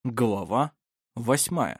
Глава 8.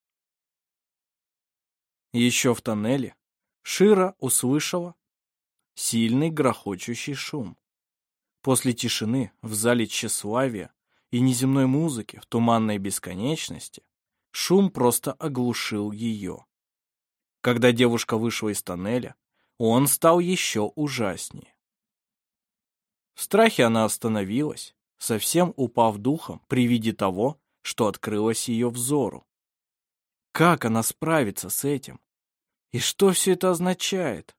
Еще в тоннеле Шира услышала сильный грохочущий шум. После тишины в зале тщеславия и неземной музыки в туманной бесконечности шум просто оглушил ее. Когда девушка вышла из тоннеля, он стал еще ужаснее. В страхе она остановилась, совсем упав духом при виде того, что открылось ее взору. Как она справится с этим? И что все это означает?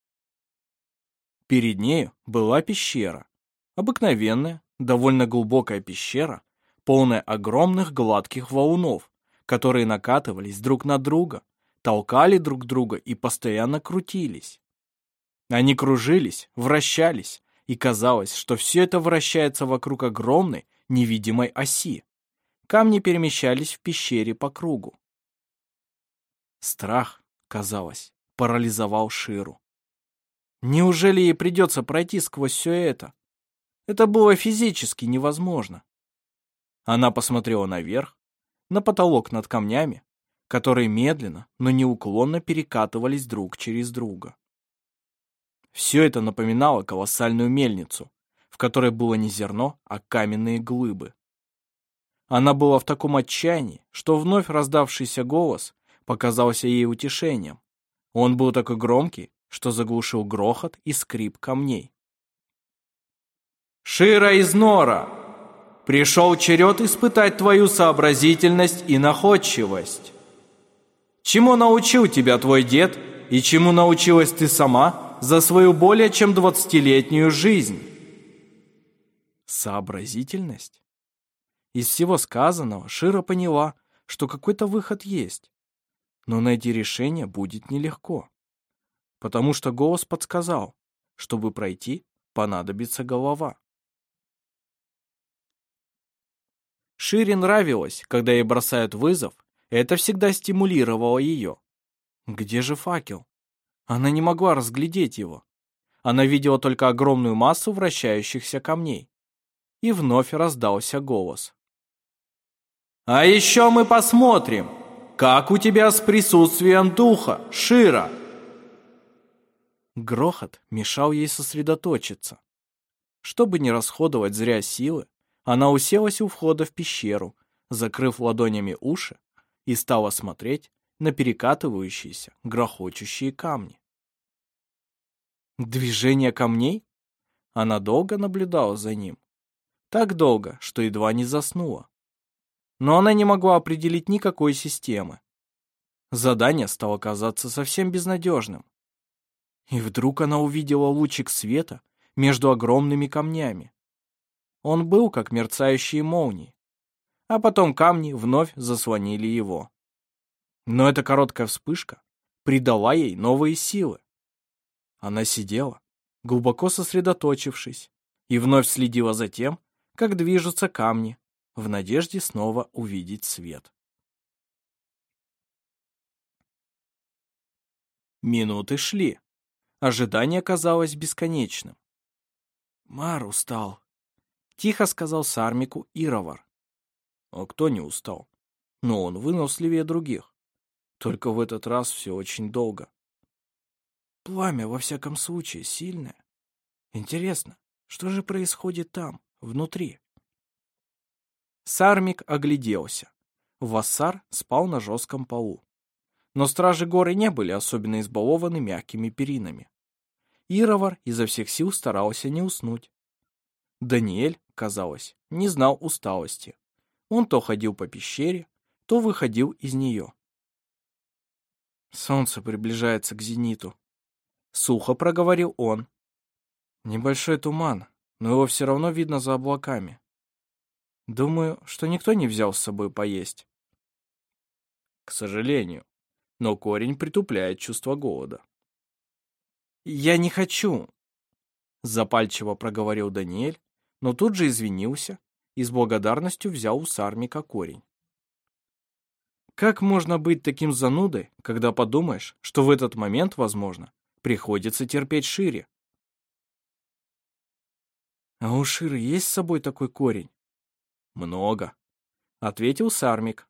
Перед нею была пещера. Обыкновенная, довольно глубокая пещера, полная огромных гладких валунов, которые накатывались друг на друга, толкали друг друга и постоянно крутились. Они кружились, вращались, и казалось, что все это вращается вокруг огромной невидимой оси. Камни перемещались в пещере по кругу. Страх, казалось, парализовал Ширу. Неужели ей придется пройти сквозь все это? Это было физически невозможно. Она посмотрела наверх, на потолок над камнями, которые медленно, но неуклонно перекатывались друг через друга. Все это напоминало колоссальную мельницу, в которой было не зерно, а каменные глыбы. Она была в таком отчаянии, что вновь раздавшийся голос показался ей утешением. Он был такой громкий, что заглушил грохот и скрип камней. «Шира из Нора! Пришел черед испытать твою сообразительность и находчивость. Чему научил тебя твой дед и чему научилась ты сама за свою более чем 20-летнюю жизнь?» Сообразительность? Из всего сказанного Шира поняла, что какой-то выход есть. Но найти решение будет нелегко. Потому что голос подсказал, чтобы пройти, понадобится голова. Шире нравилось, когда ей бросают вызов, и это всегда стимулировало ее. Где же факел? Она не могла разглядеть его. Она видела только огромную массу вращающихся камней. И вновь раздался голос. «А еще мы посмотрим, как у тебя с присутствием духа, Шира!» Грохот мешал ей сосредоточиться. Чтобы не расходовать зря силы, она уселась у входа в пещеру, закрыв ладонями уши, и стала смотреть на перекатывающиеся, грохочущие камни. Движение камней? Она долго наблюдала за ним. Так долго, что едва не заснула. Но она не могла определить никакой системы. Задание стало казаться совсем безнадежным. И вдруг она увидела лучик света между огромными камнями. Он был как мерцающие молнии, а потом камни вновь заслонили его. Но эта короткая вспышка придала ей новые силы. Она сидела, глубоко сосредоточившись, и вновь следила за тем, как движутся камни, в надежде снова увидеть свет. Минуты шли. Ожидание казалось бесконечным. «Мар устал», — тихо сказал Сармику Ировар. А кто не устал? Но он выносливее других. Только в этот раз все очень долго. Пламя, во всяком случае, сильное. Интересно, что же происходит там, внутри? Сармик огляделся. Вассар спал на жестком полу. Но стражи горы не были особенно избалованы мягкими перинами. Ировар изо всех сил старался не уснуть. Даниэль, казалось, не знал усталости. Он то ходил по пещере, то выходил из нее. Солнце приближается к зениту. Сухо проговорил он. Небольшой туман, но его все равно видно за облаками. Думаю, что никто не взял с собой поесть. К сожалению, но корень притупляет чувство голода. «Я не хочу», — запальчиво проговорил Даниэль, но тут же извинился и с благодарностью взял у Сармика корень. Как можно быть таким занудой, когда подумаешь, что в этот момент, возможно, приходится терпеть Шире? А у Ширы есть с собой такой корень? Много. ответил Сармик.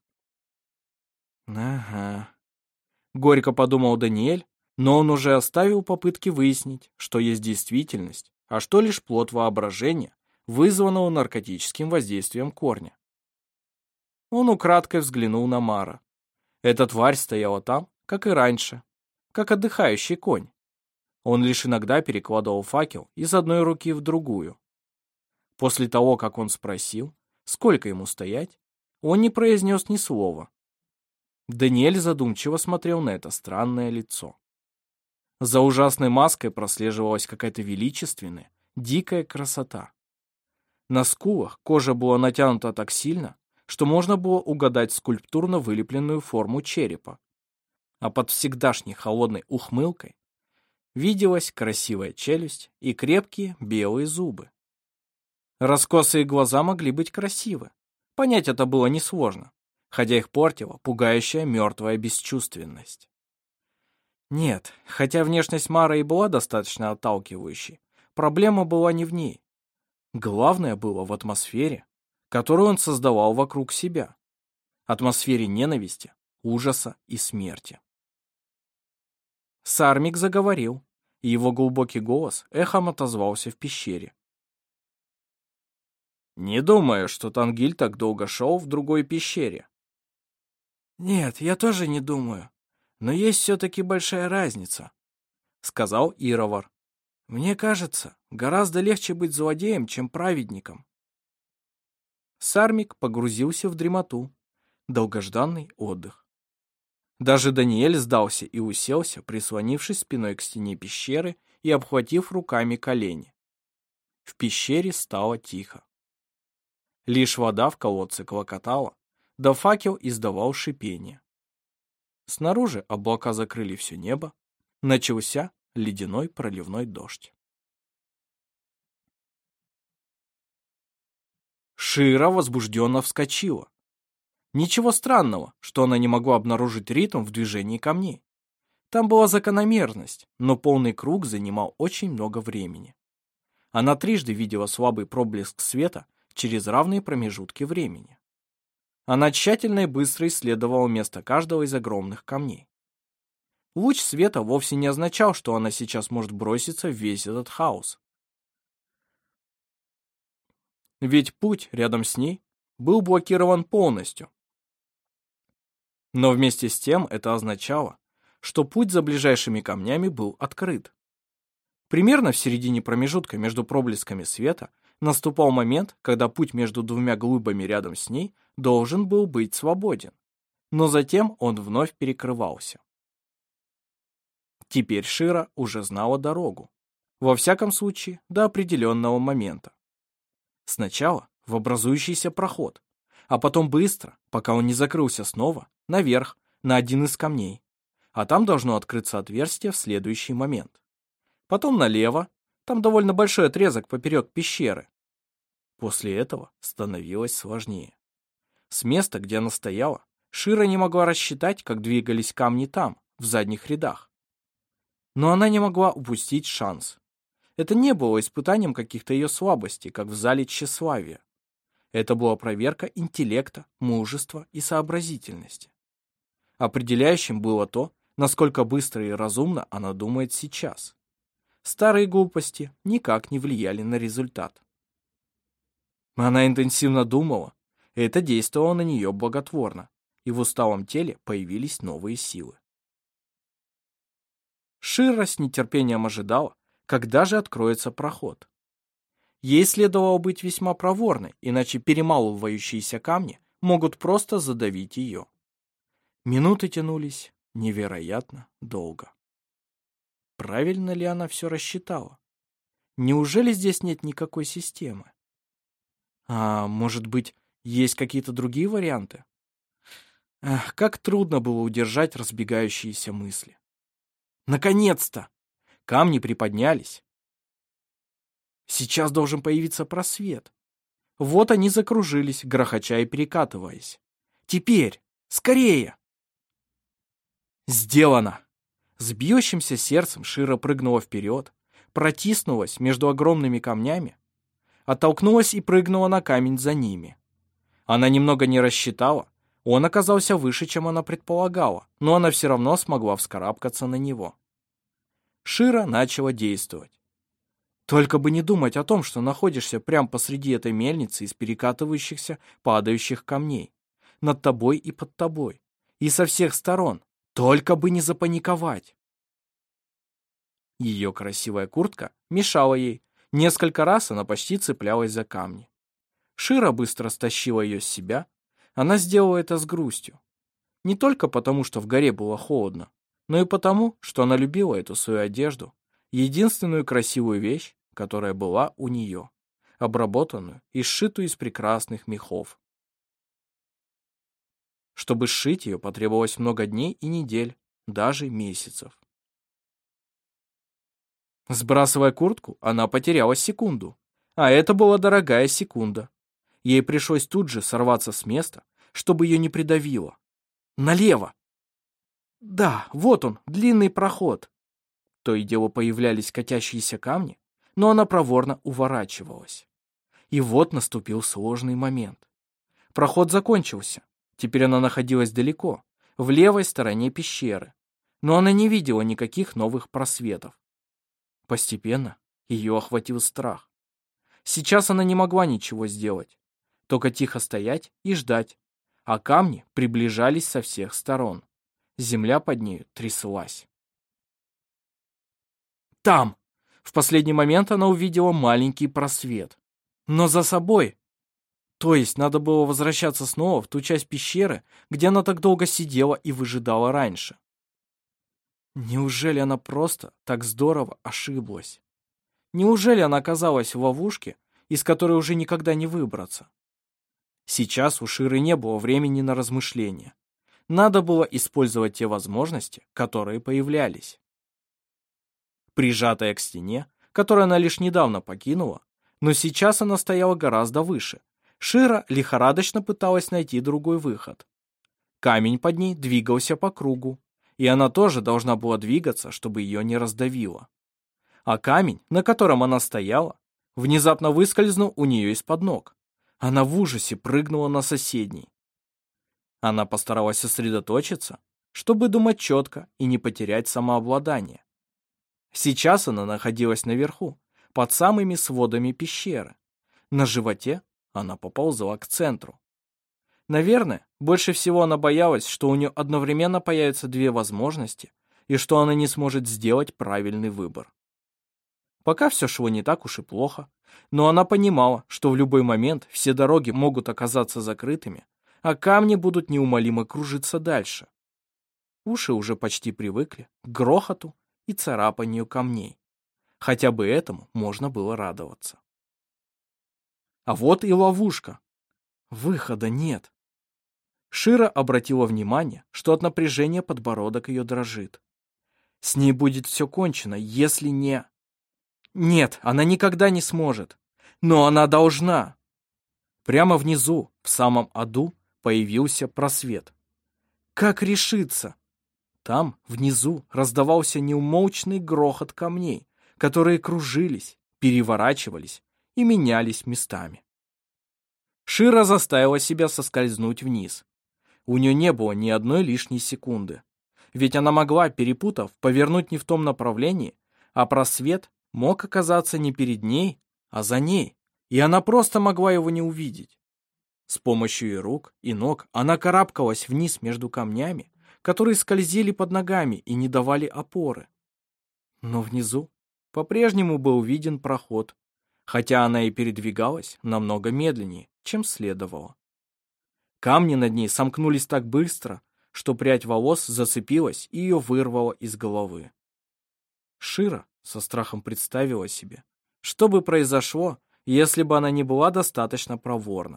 Ага. Горько подумал Даниэль, но он уже оставил попытки выяснить, что есть действительность, а что лишь плод воображения, вызванного наркотическим воздействием корня. Он украдкой взглянул на Мара. Эта тварь стояла там, как и раньше, как отдыхающий конь. Он лишь иногда перекладывал факел из одной руки в другую. После того, как он спросил, сколько ему стоять, он не произнес ни слова. Даниэль задумчиво смотрел на это странное лицо. За ужасной маской прослеживалась какая-то величественная, дикая красота. На скулах кожа была натянута так сильно, что можно было угадать скульптурно вылепленную форму черепа. А под всегдашней холодной ухмылкой виделась красивая челюсть и крепкие белые зубы. Раскосые глаза могли быть красивы. Понять это было несложно, хотя их портила пугающая мертвая бесчувственность. Нет, хотя внешность Мара и была достаточно отталкивающей, проблема была не в ней. Главное было в атмосфере, которую он создавал вокруг себя. Атмосфере ненависти, ужаса и смерти. Сармик заговорил, и его глубокий голос эхом отозвался в пещере. «Не думаю, что Тангиль так долго шел в другой пещере». «Нет, я тоже не думаю. Но есть все-таки большая разница», — сказал Ировар. «Мне кажется, гораздо легче быть злодеем, чем праведником». Сармик погрузился в дремоту, долгожданный отдых. Даже Даниэль сдался и уселся, прислонившись спиной к стене пещеры и обхватив руками колени. В пещере стало тихо. Лишь вода в колодце клокотала, да факел издавал шипение. Снаружи облака закрыли все небо, начался ледяной проливной дождь. Шира возбужденно вскочила. Ничего странного, что она не могла обнаружить ритм в движении камней. Там была закономерность, но полный круг занимал очень много времени. Она трижды видела слабый проблеск света через равные промежутки времени. Она тщательно и быстро исследовала место каждого из огромных камней. Луч света вовсе не означал, что она сейчас может броситься в весь этот хаос. Ведь путь рядом с ней был блокирован полностью. Но вместе с тем это означало, что путь за ближайшими камнями был открыт. Примерно в середине промежутка между проблесками света наступал момент, когда путь между двумя глыбами рядом с ней должен был быть свободен, но затем он вновь перекрывался. Теперь Шира уже знала дорогу, во всяком случае до определенного момента. Сначала в образующийся проход, а потом быстро, пока он не закрылся снова, наверх, на один из камней, а там должно открыться отверстие в следующий момент. Потом налево, там довольно большой отрезок поперек пещеры. После этого становилось сложнее. С места, где она стояла, Шира не могла рассчитать, как двигались камни там, в задних рядах. Но она не могла упустить шанс. Это не было испытанием каких-то ее слабостей, как в зале тщеславия. Это была проверка интеллекта, мужества и сообразительности. Определяющим было то, насколько быстро и разумно она думает сейчас. Старые глупости никак не влияли на результат. Она интенсивно думала, и это действовало на нее благотворно, и в усталом теле появились новые силы. Шира с нетерпением ожидала, когда же откроется проход. Ей следовало быть весьма проворной, иначе перемалывающиеся камни могут просто задавить ее. Минуты тянулись невероятно долго. Правильно ли она все рассчитала? Неужели здесь нет никакой системы? А может быть, есть какие-то другие варианты? Ах, как трудно было удержать разбегающиеся мысли. Наконец-то! Камни приподнялись. Сейчас должен появиться просвет. Вот они закружились, грохоча и перекатываясь. Теперь! Скорее! Сделано! С бьющимся сердцем Шира прыгнула вперед, протиснулась между огромными камнями, оттолкнулась и прыгнула на камень за ними. Она немного не рассчитала. Он оказался выше, чем она предполагала, но она все равно смогла вскарабкаться на него. Шира начала действовать. Только бы не думать о том, что находишься прямо посреди этой мельницы из перекатывающихся, падающих камней. Над тобой и под тобой. И со всех сторон. Только бы не запаниковать. Ее красивая куртка мешала ей. Несколько раз она почти цеплялась за камни. Шира быстро стащила ее с себя. Она сделала это с грустью. Не только потому, что в горе было холодно, но и потому, что она любила эту свою одежду, единственную красивую вещь, которая была у нее, обработанную и сшитую из прекрасных мехов. Чтобы сшить ее, потребовалось много дней и недель, даже месяцев. Сбрасывая куртку, она потеряла секунду, а это была дорогая секунда. Ей пришлось тут же сорваться с места, чтобы ее не придавило. Налево! Да, вот он, длинный проход. То и дело появлялись катящиеся камни, но она проворно уворачивалась. И вот наступил сложный момент. Проход закончился. Теперь она находилась далеко, в левой стороне пещеры, но она не видела никаких новых просветов. Постепенно ее охватил страх. Сейчас она не могла ничего сделать, только тихо стоять и ждать, а камни приближались со всех сторон. Земля под нею тряслась. Там! В последний момент она увидела маленький просвет. Но за собой... То есть надо было возвращаться снова в ту часть пещеры, где она так долго сидела и выжидала раньше. Неужели она просто так здорово ошиблась? Неужели она оказалась в ловушке, из которой уже никогда не выбраться? Сейчас у Ширы не было времени на размышления. Надо было использовать те возможности, которые появлялись. Прижатая к стене, которую она лишь недавно покинула, но сейчас она стояла гораздо выше, Шира лихорадочно пыталась найти другой выход. Камень под ней двигался по кругу, и она тоже должна была двигаться, чтобы ее не раздавило. А камень, на котором она стояла, внезапно выскользнул у нее из-под ног. Она в ужасе прыгнула на соседний. Она постаралась сосредоточиться, чтобы думать четко и не потерять самообладание. Сейчас она находилась наверху, под самыми сводами пещеры. На животе она поползла к центру. Наверное, больше всего она боялась, что у нее одновременно появятся две возможности и что она не сможет сделать правильный выбор. Пока все шло не так уж и плохо, но она понимала, что в любой момент все дороги могут оказаться закрытыми, а камни будут неумолимо кружиться дальше. Уши уже почти привыкли к грохоту и царапанию камней. Хотя бы этому можно было радоваться. А вот и ловушка. Выхода нет. Шира обратила внимание, что от напряжения подбородок ее дрожит. С ней будет все кончено, если не... Нет, она никогда не сможет. Но она должна. Прямо внизу, в самом аду, появился просвет. Как решиться? Там, внизу, раздавался неумолчный грохот камней, которые кружились, переворачивались и менялись местами. Шира заставила себя соскользнуть вниз. У нее не было ни одной лишней секунды. Ведь она могла, перепутав, повернуть не в том направлении, а просвет мог оказаться не перед ней, а за ней, и она просто могла его не увидеть. С помощью и рук, и ног она карабкалась вниз между камнями, которые скользили под ногами и не давали опоры. Но внизу по-прежнему был виден проход, хотя она и передвигалась намного медленнее, чем следовало. Камни над ней сомкнулись так быстро, что прядь волос зацепилась и ее вырвало из головы. Шира со страхом представила себе, что бы произошло, если бы она не была достаточно проворна.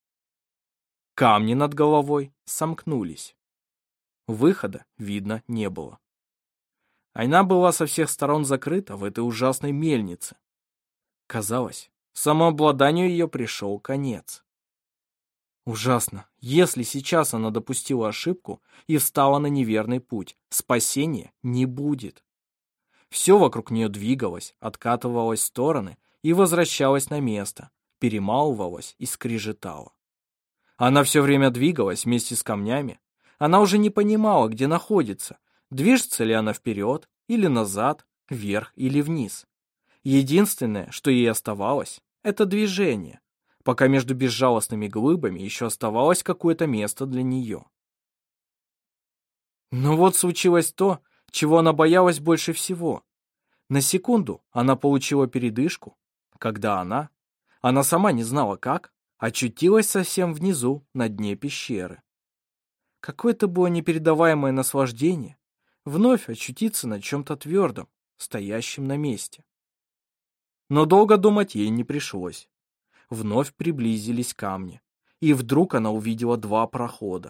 Камни над головой сомкнулись. Выхода видно не было. Она была со всех сторон закрыта в этой ужасной мельнице. Казалось, самообладанию ее пришел конец. Ужасно, если сейчас она допустила ошибку и встала на неверный путь, спасения не будет. Все вокруг нее двигалось, откатывалось в стороны и возвращалось на место, перемалывалось и скрежетало. Она все время двигалась вместе с камнями. Она уже не понимала, где находится, движется ли она вперед или назад, вверх или вниз. Единственное, что ей оставалось, это движение, пока между безжалостными глыбами еще оставалось какое-то место для нее. Но вот случилось то, чего она боялась больше всего. На секунду она получила передышку, когда она сама не знала как, очутилась совсем внизу, на дне пещеры. Какое-то было непередаваемое наслаждение вновь очутиться на чем-то твердом, стоящем на месте. Но долго думать ей не пришлось. Вновь приблизились камни, и вдруг она увидела два прохода.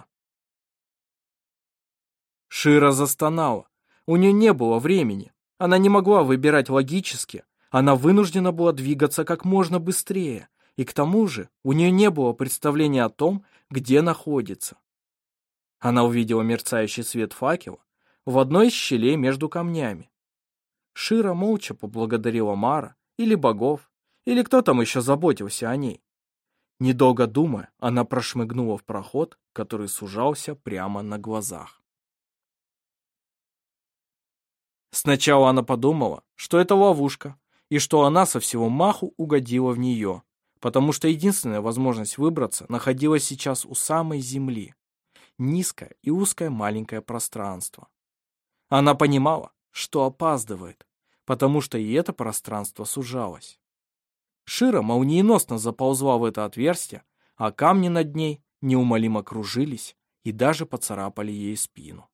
Шира застонала. У нее не было времени. Она не могла выбирать логически. Она вынуждена была двигаться как можно быстрее, и к тому же у нее не было представления о том, где находится. Она увидела мерцающий свет факела в одной из щелей между камнями. Шира молча поблагодарила Мара или богов, или кто там еще заботился о ней. Недолго думая, она прошмыгнула в проход, который сужался прямо на глазах. Сначала она подумала, что это ловушка, и что она со всего маху угодила в нее, потому что единственная возможность выбраться находилась сейчас у самой земли. Низкое и узкое маленькое пространство. Она понимала, что опаздывает, потому что и это пространство сужалось. Шира молниеносно заползла в это отверстие, а камни над ней неумолимо кружились и даже поцарапали ей спину.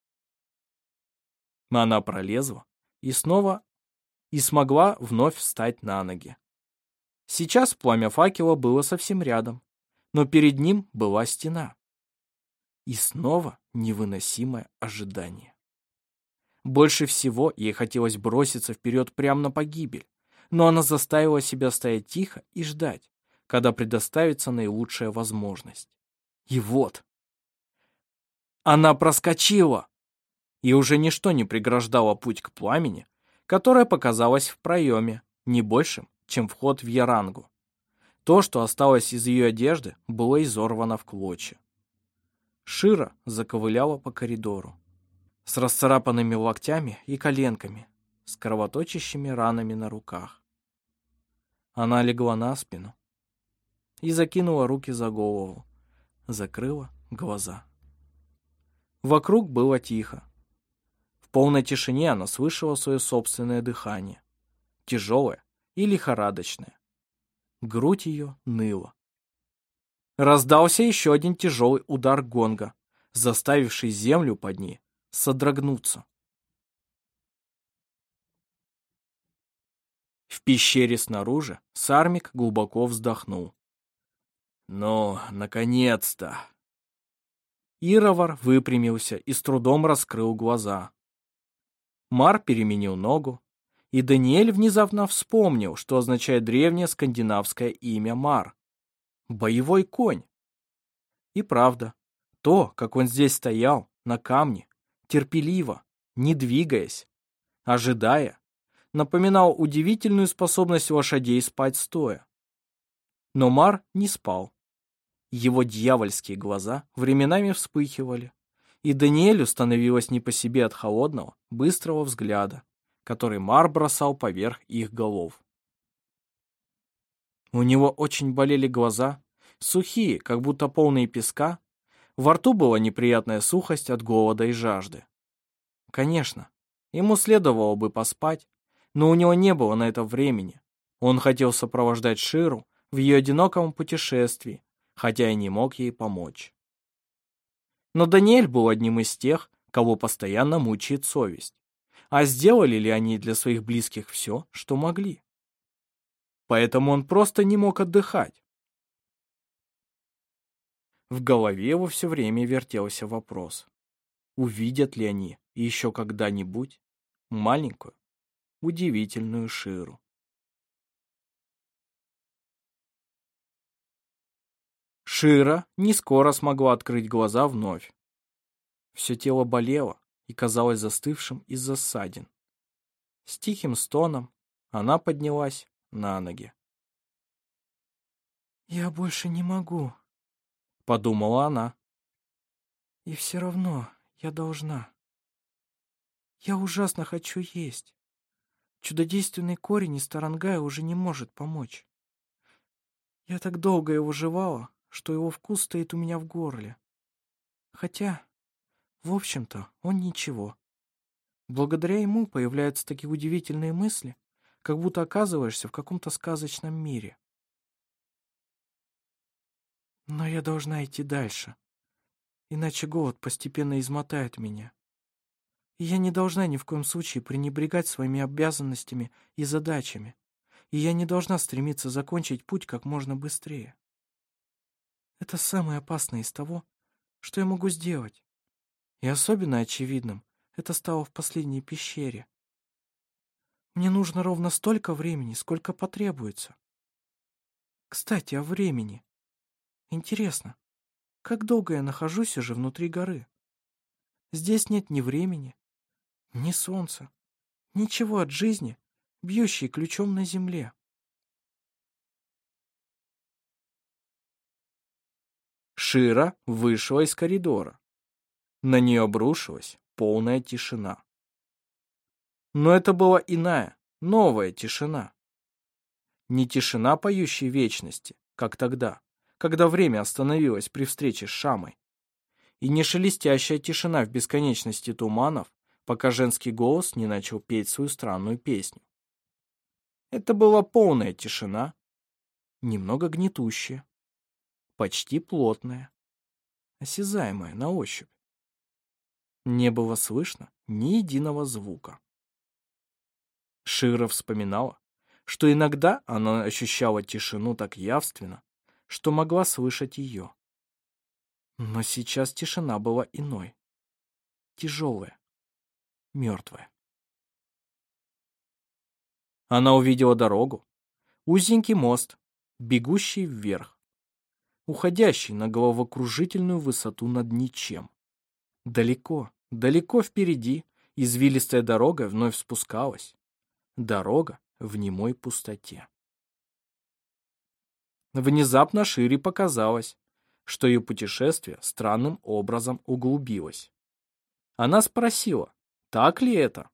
Она пролезла и смогла вновь встать на ноги. Сейчас пламя факела было совсем рядом, но перед ним была стена. И снова невыносимое ожидание. Больше всего ей хотелось броситься вперед прямо на погибель, но она заставила себя стоять тихо и ждать, когда предоставится наилучшая возможность. И вот. Она проскочила! И уже ничто не преграждало путь к пламени, которое показалось в проеме, не большим, чем вход в Ярангу. То, что осталось из ее одежды, было изорвано в клочья. Шира заковыляла по коридору, с расцарапанными локтями и коленками, с кровоточащими ранами на руках. Она легла на спину и закинула руки за голову, закрыла глаза. Вокруг было тихо. В полной тишине она слышала свое собственное дыхание, тяжелое и лихорадочное. Грудь ее ныла. Раздался еще один тяжелый удар гонга, заставивший землю под ней содрогнуться. В пещере снаружи Сармик глубоко вздохнул. «Ну, наконец-то!» Ировар выпрямился и с трудом раскрыл глаза. Мар переменил ногу, и Даниэль внезапно вспомнил, что означает древнее скандинавское имя Мар. Боевой конь. И правда, то, как он здесь стоял, на камне, терпеливо, не двигаясь, ожидая, напоминал удивительную способность лошадей спать стоя. Но Мар не спал. Его дьявольские глаза временами вспыхивали, и Даниэлю становилось не по себе от холодного, быстрого взгляда, который Мар бросал поверх их голов. У него очень болели глаза, сухие, как будто полные песка, во рту была неприятная сухость от голода и жажды. Конечно, ему следовало бы поспать, но у него не было на это времени. Он хотел сопровождать Ширу в ее одиноком путешествии, хотя и не мог ей помочь. Но Даниэль был одним из тех, кого постоянно мучает совесть. А сделали ли они для своих близких все, что могли? Поэтому он просто не мог отдыхать. В голове его все время вертелся вопрос: увидят ли они еще когда-нибудь маленькую, удивительную Ширу? Шира не скоро смогла открыть глаза вновь. Все тело болело и казалось застывшим из-за ссадин. С тихим стоном она поднялась на ноги. «Я больше не могу», подумала она. И все равно я должна. Я ужасно хочу есть. Чудодейственный корень из тарангая уже не может помочь. Я так долго его жевала, что его вкус стоит у меня в горле. Хотя, в общем-то, он ничего. Благодаря ему появляются такие удивительные мысли, как будто оказываешься в каком-то сказочном мире. Но я должна идти дальше, иначе голод постепенно измотает меня. И я не должна ни в коем случае пренебрегать своими обязанностями и задачами. И я не должна стремиться закончить путь как можно быстрее. Это самое опасное из того, что я могу сделать. И особенно очевидным это стало в последней пещере. Мне нужно ровно столько времени, сколько потребуется. Кстати, о времени. Интересно, как долго я нахожусь уже внутри горы? Здесь нет ни времени, ни солнца, ничего от жизни, бьющей ключом на земле. Шира вышла из коридора. На нее обрушилась полная тишина. Но это была иная, новая тишина. Не тишина поющей вечности, как тогда, когда время остановилось при встрече с Шамой. И не шелестящая тишина в бесконечности туманов, пока женский голос не начал петь свою странную песню. Это была полная тишина, немного гнетущая, почти плотная, осязаемая на ощупь. Не было слышно ни единого звука. Шира вспоминала, что иногда она ощущала тишину так явственно, что могла слышать ее. Но сейчас тишина была иной, тяжелая, мертвая. Она увидела дорогу, узенький мост, бегущий вверх, уходящий на головокружительную высоту над ничем. Далеко, далеко впереди извилистая дорога вновь спускалась. Дорога в немой пустоте. Внезапно Шире показалось, что ее путешествие странным образом углубилось. Она спросила, так ли это?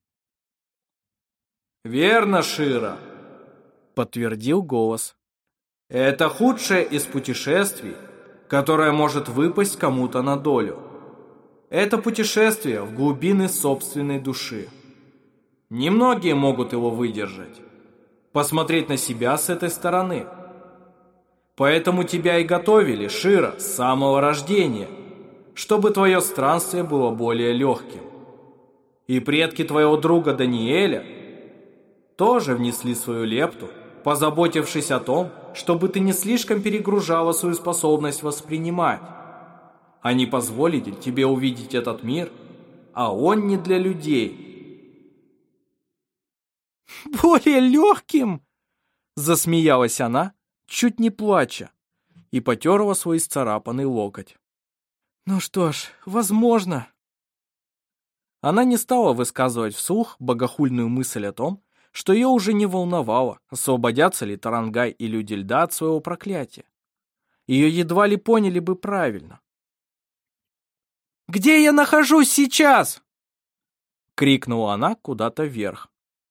«Верно, Шира», — подтвердил голос. «это худшее из путешествий, которое может выпасть кому-то на долю. Это путешествие в глубины собственной души. Немногие могут его выдержать, посмотреть на себя с этой стороны. Поэтому тебя и готовили, Шира, с самого рождения, чтобы твое странствие было более легким. И предки твоего друга Даниэля тоже внесли свою лепту, позаботившись о том, чтобы ты не слишком перегружала свою способность воспринимать. Они позволили тебе увидеть этот мир, а он не для людей». «Более легким?» — засмеялась она, чуть не плача, и потерла свой исцарапанный локоть. Ну что ж, возможно. Она не стала высказывать вслух богохульную мысль о том, что ее уже не волновало, освободятся ли Тарангай и люди льда от своего проклятия. Ее едва ли поняли бы правильно. «Где я нахожусь сейчас?» — крикнула она куда-то вверх.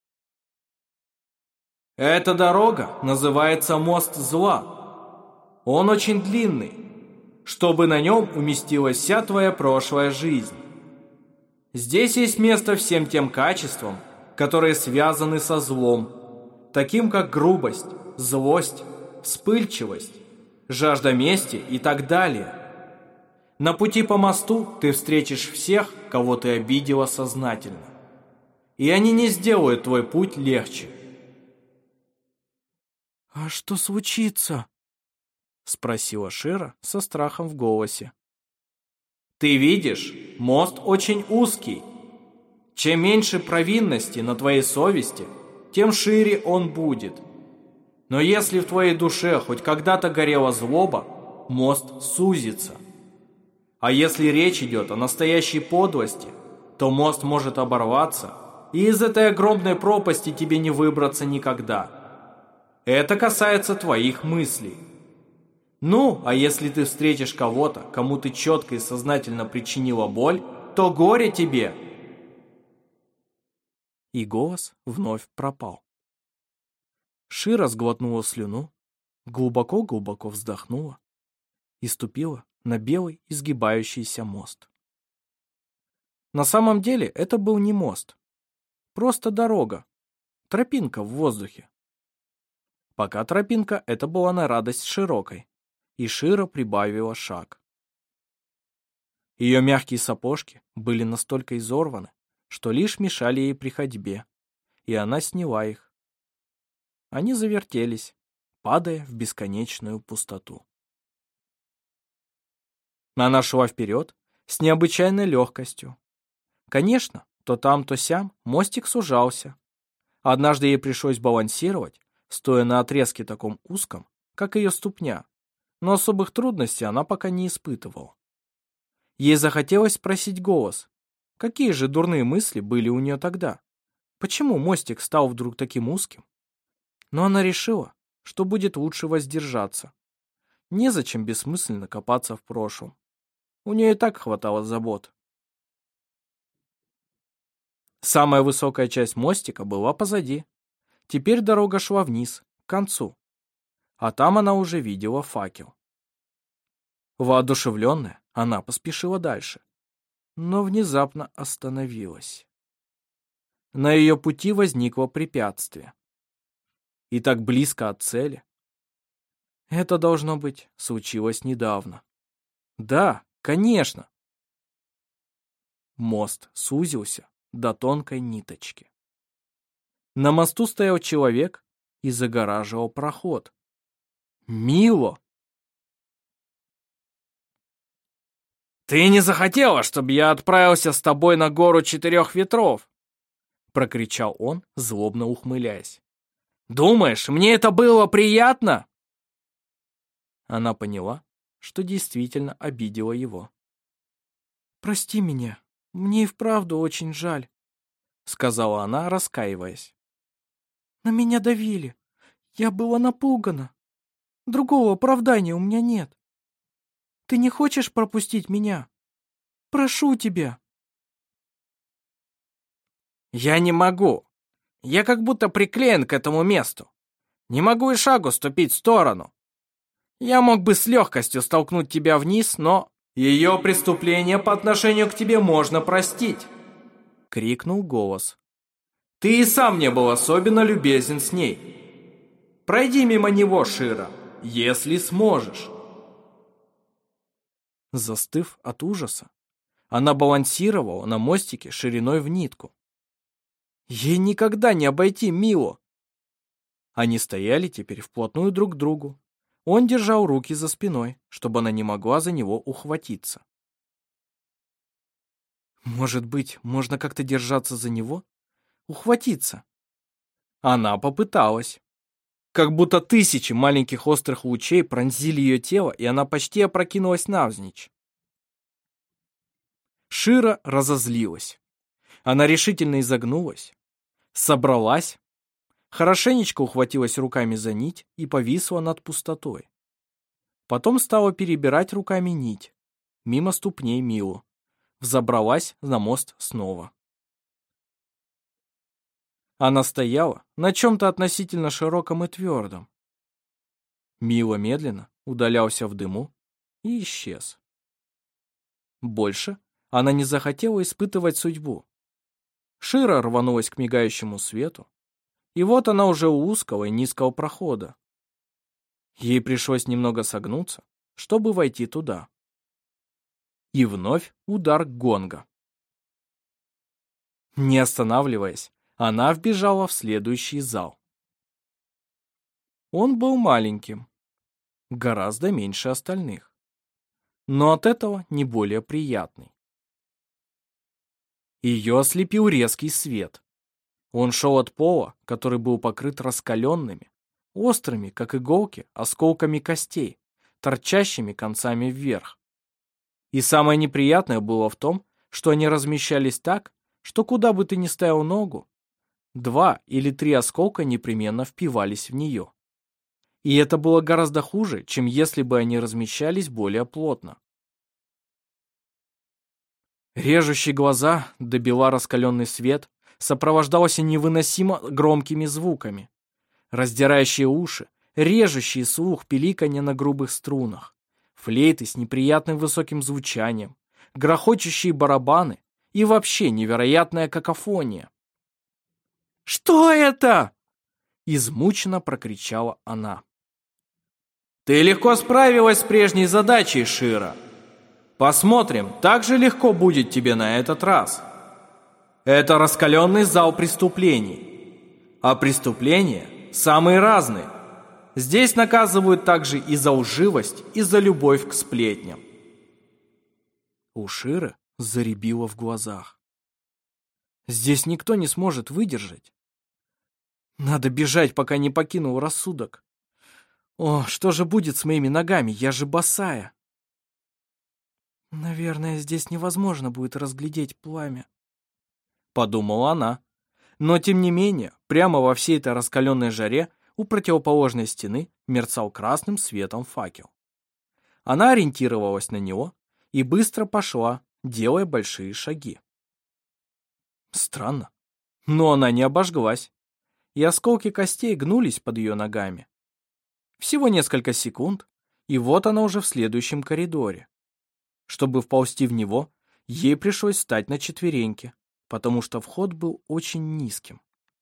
«Эта дорога называется мост зла. Он очень длинный, чтобы на нем уместилась вся твоя прошлая жизнь. Здесь есть место всем тем качествам, которые связаны со злом, таким как грубость, злость, вспыльчивость, жажда мести и так далее. На пути по мосту ты встретишь всех, кого ты обидела сознательно, и они не сделают твой путь легче». «А что случится?» — спросила Шира со страхом в голосе. «Ты видишь, мост очень узкий. Чем меньше провинности на твоей совести, тем шире он будет. Но если в твоей душе хоть когда-то горела злоба, мост сузится. А если речь идет о настоящей подлости, то мост может оборваться, и из этой огромной пропасти тебе не выбраться никогда. Это касается твоих мыслей. Ну, а если ты встретишь кого-то, кому ты четко и сознательно причинила боль, то горе тебе!» И голос вновь пропал. Шира сглотнула слюну, глубоко-глубоко вздохнула и ступила на белый изгибающийся мост. На самом деле это был не мост, просто дорога, тропинка в воздухе. Пока тропинка эта была на радость широкой, и Шира прибавила шаг. Ее мягкие сапожки были настолько изорваны, что лишь мешали ей при ходьбе, и она сняла их. Они завертелись, падая в бесконечную пустоту. Она шла вперед с необычайной легкостью. Конечно, то там, то сям мостик сужался. Однажды ей пришлось балансировать, стоя на отрезке таком узком, как ее ступня, но особых трудностей она пока не испытывала. Ей захотелось спросить голос, какие же дурные мысли были у нее тогда? Почему мостик стал вдруг таким узким? Но она решила, что будет лучше воздержаться. Незачем бессмысленно копаться в прошлом. У нее и так хватало забот. Самая высокая часть мостика была позади. Теперь дорога шла вниз, к концу. А там она уже видела факел. Воодушевленная, она поспешила дальше. Но внезапно остановилась. На ее пути возникло препятствие. И так близко от цели. Это, должно быть, случилось недавно. Да, конечно. Мост сузился до тонкой ниточки. На мосту стоял человек и загораживал проход. Мило! «Ты не захотела, чтобы я отправился с тобой на гору 4 ветров?» Прокричал он, злобно ухмыляясь. «Думаешь, мне это было приятно?» Она поняла, что действительно обидела его. «Прости меня, мне и вправду очень жаль», — сказала она, раскаиваясь. «На меня давили, я была напугана. Другого оправдания у меня нет. Ты не хочешь пропустить меня? Прошу тебя». «Я не могу. Я как будто приклеен к этому месту. Не могу и шагу ступить в сторону. Я мог бы с легкостью столкнуть тебя вниз, но...» «Ее преступление по отношению к тебе можно простить», — крикнул голос. «Ты и сам не был особенно любезен с ней. Пройди мимо него, Шира, если сможешь». Застыв от ужаса, она балансировала на мостике шириной в нитку. Ей никогда не обойти Мило. Они стояли теперь вплотную друг к другу. Он держал руки за спиной, чтобы она не могла за него ухватиться. Может быть, можно как-то держаться за него? Ухватиться? Она попыталась. Как будто тысячи маленьких острых лучей пронзили ее тело, и она почти опрокинулась навзничь. Шира разозлилась. Она решительно изогнулась, собралась, хорошенечко ухватилась руками за нить и повисла над пустотой. Потом стала перебирать руками нить, мимо ступней Милу, взобралась на мост снова. Она стояла на чем-то относительно широком и твердом. Мило медленно удалялся в дыму и исчез. Больше она не захотела испытывать судьбу. Шира рванулась к мигающему свету, и вот она уже у узкого и низкого прохода. Ей пришлось немного согнуться, чтобы войти туда. И вновь удар гонга. Не останавливаясь, она вбежала в следующий зал. Он был маленьким, гораздо меньше остальных, но от этого не более приятный. Ее ослепил резкий свет. Он шел от пола, который был покрыт раскаленными, острыми, как иголки, осколками костей, торчащими концами вверх. И самое неприятное было в том, что они размещались так, что куда бы ты ни ставил ногу, 2 или 3 осколка непременно впивались в нее. И это было гораздо хуже, чем если бы они размещались более плотно. Режущий глаза до бела раскаленный свет сопровождался невыносимо громкими звуками. Раздирающие уши, режущие слух пиликанье на грубых струнах, флейты с неприятным высоким звучанием, грохочущие барабаны и вообще невероятная какофония. «Что это?» — измученно прокричала она. Ты легко справилась с прежней задачей, Шира. Посмотрим, так же легко будет тебе на этот раз. Это раскаленный зал преступлений. А преступления самые разные. Здесь наказывают также и за лживость, и за любовь к сплетням. У Ширы зарябило в глазах. Здесь никто не сможет выдержать. Надо бежать, пока не покинул рассудок. О, что же будет с моими ногами? Я же босая. Наверное, здесь невозможно будет разглядеть пламя, подумала она. Но, тем не менее, прямо во всей этой раскаленной жаре у противоположной стены мерцал красным светом факел. Она ориентировалась на него и быстро пошла, делая большие шаги. Странно, но она не обожглась, и осколки костей гнулись под ее ногами. Всего несколько секунд, и вот она уже в следующем коридоре. Чтобы вползти в него, ей пришлось встать на четвереньки, потому что вход был очень низким.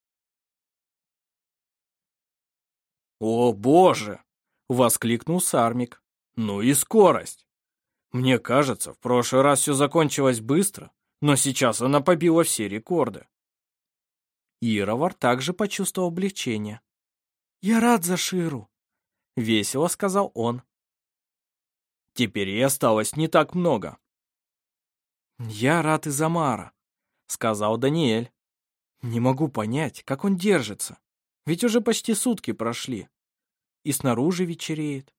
«О, Боже!» — воскликнул Сармик. «Ну и скорость! Мне кажется, в прошлый раз все закончилось быстро, но сейчас она побила все рекорды». Ировар также почувствовал облегчение. «Я рад за Ширу», — весело сказал он. Теперь ей осталось не так много. «Я рад и за Мара», — сказал Даниэль. «Не могу понять, как он держится, ведь уже почти сутки прошли, и снаружи вечереет».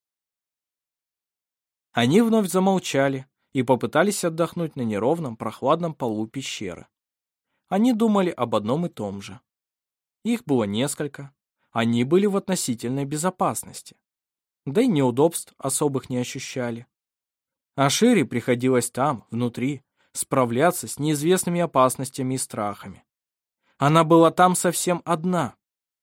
Они вновь замолчали и попытались отдохнуть на неровном прохладном полу пещеры. Они думали об одном и том же. Их было несколько, они были в относительной безопасности, да и неудобств особых не ощущали. А Шире приходилось там, внутри, справляться с неизвестными опасностями и страхами. Она была там совсем одна.